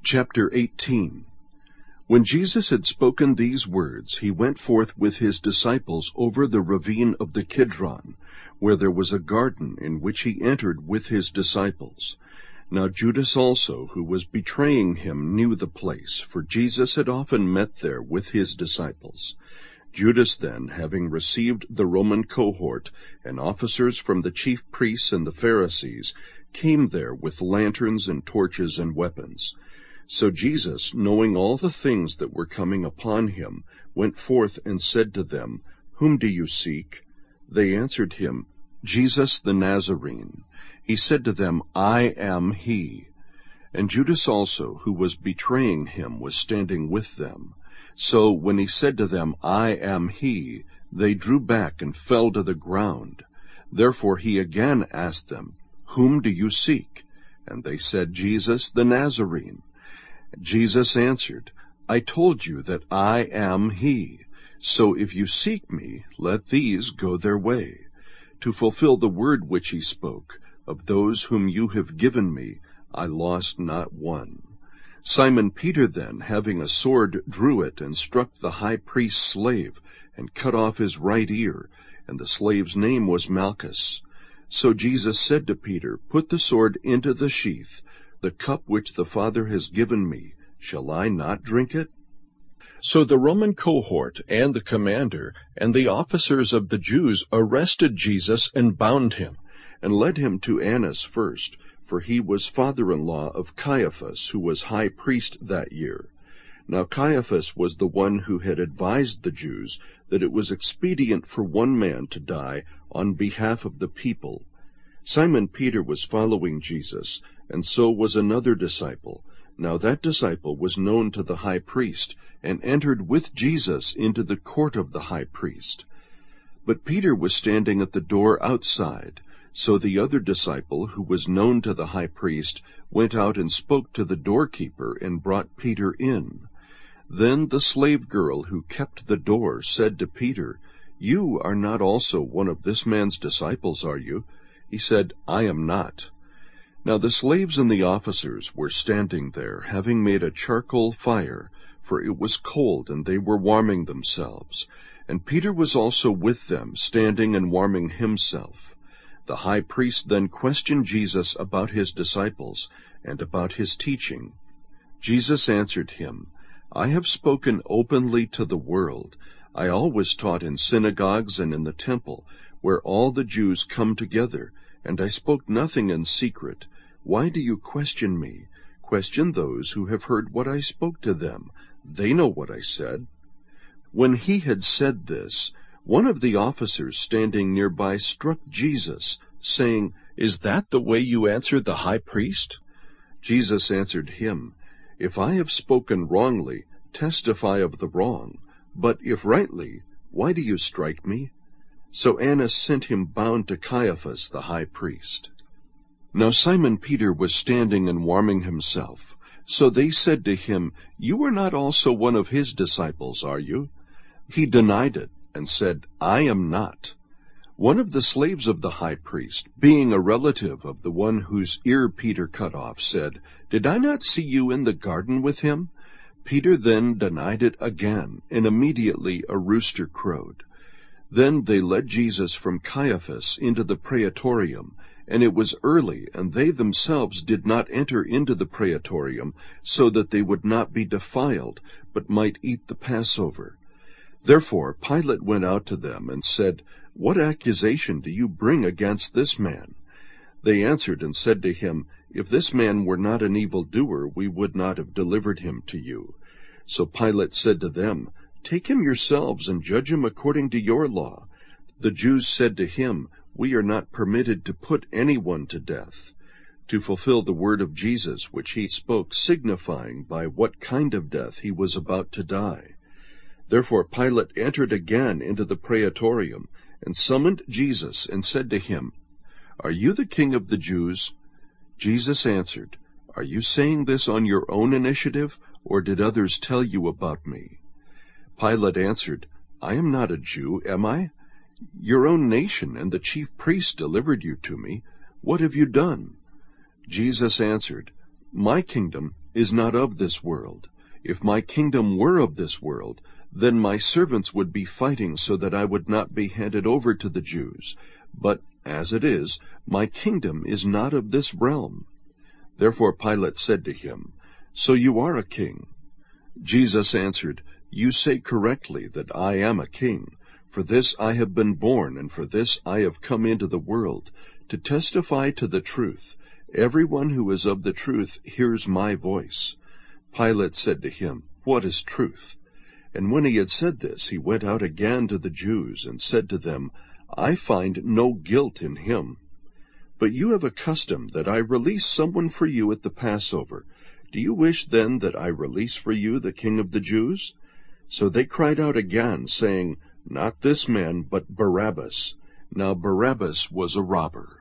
Chapter 18. When Jesus had spoken these words, he went forth with his disciples over the ravine of the Kidron, where there was a garden in which he entered with his disciples. Now Judas also, who was betraying him, knew the place, for Jesus had often met there with his disciples. Judas then, having received the Roman cohort and officers from the chief priests and the Pharisees, came there with lanterns and torches and weapons. So Jesus, knowing all the things that were coming upon him, went forth and said to them, "Whom do you seek?" They answered him, "Jesus the Nazarene." He said to them, "I am he." And Judas also, who was betraying him, was standing with them. So when he said to them, "I am he," they drew back and fell to the ground. Therefore he again asked them, "Whom do you seek?" And they said, "Jesus the Nazarene." Jesus answered, "I told you that I am he. So if you seek me, let these go their way." To fulfill the word which he spoke, "Of those whom you have given me, I lost not one." Simon Peter then, having a sword, drew it, and struck the high priest's slave, and cut off his right ear, and the slave's name was Malchus. So Jesus said to Peter, "Put the sword into the sheath. The cup which the Father has given me, shall I not drink it?" So the Roman cohort and the commander and the officers of the Jews arrested Jesus and bound him, and led him to Annas first, for he was father-in-law of Caiaphas, who was high priest that year. Now Caiaphas was the one who had advised the Jews that it was expedient for one man to die on behalf of the people. Simon Peter was following Jesus, and so was another disciple. Now that disciple was known to the high priest, and entered with Jesus into the court of the high priest. But Peter was standing at the door outside. So the other disciple, who was known to the high priest, went out and spoke to the doorkeeper, and brought Peter in. Then the slave girl who kept the door said to Peter, "You are not also one of this man's disciples, are you?" He said, "I am not." Now the slaves and the officers were standing there, having made a charcoal fire, for it was cold, and they were warming themselves. And Peter was also with them, standing and warming himself. The high priest then questioned Jesus about his disciples, and about his teaching. Jesus answered him, "I have spoken openly to the world. I always taught in synagogues and in the temple, where all the Jews come together, and I spoke nothing in secret. Why do you question me? Question those who have heard what I spoke to them. They know what I said." When he had said this, one of the officers standing nearby struck Jesus, saying, "Is that the way you answer the high priest?" Jesus answered him, "If I have spoken wrongly, testify of the wrong. But if rightly, why do you strike me?" So Annas sent him bound to Caiaphas the high priest. Now Simon Peter was standing and warming himself. So they said to him, "You are not also one of his disciples, are you?" He denied it, and said, "I am not." One of the slaves of the high priest, being a relative of the one whose ear Peter cut off, said, "Did I not see you in the garden with him?" Peter then denied it again, and immediately a rooster crowed. Then they led Jesus from Caiaphas into the praetorium, and it was early, and they themselves did not enter into the praetorium, so that they would not be defiled, but might eat the Passover. Therefore Pilate went out to them and said, "What accusation do you bring against this man?" They answered and said to him, "If this man were not an evildoer, we would not have delivered him to you." So Pilate said to them, "Take him yourselves and judge him according to your law." The Jews said to him, "We are not permitted to put anyone to death," to fulfill the word of Jesus which he spoke, signifying by what kind of death he was about to die. Therefore Pilate entered again into the praetorium, and summoned Jesus, and said to him, "Are you the king of the Jews?" Jesus answered, "Are you saying this on your own initiative, or did others tell you about me?" Pilate answered, "I am not a Jew, am I? Your own nation and the chief priests delivered you to me. What have you done?" Jesus answered, "My kingdom is not of this world. If my kingdom were of this world, then my servants would be fighting so that I would not be handed over to the Jews. But as it is, my kingdom is not of this realm." Therefore Pilate said to him, "So you are a king?" Jesus answered, "You say correctly that I am a king. For this I have been born, and for this I have come into the world, to testify to the truth. Everyone who is of the truth hears my voice." Pilate said to him, "What is truth?" And when he had said this, he went out again to the Jews, and said to them, "I find no guilt in him. But you have a custom that I release someone for you at the Passover. Do you wish then that I release for you the King of the Jews?" So they cried out again, saying, "Not this man, but Barabbas." Now Barabbas was a robber.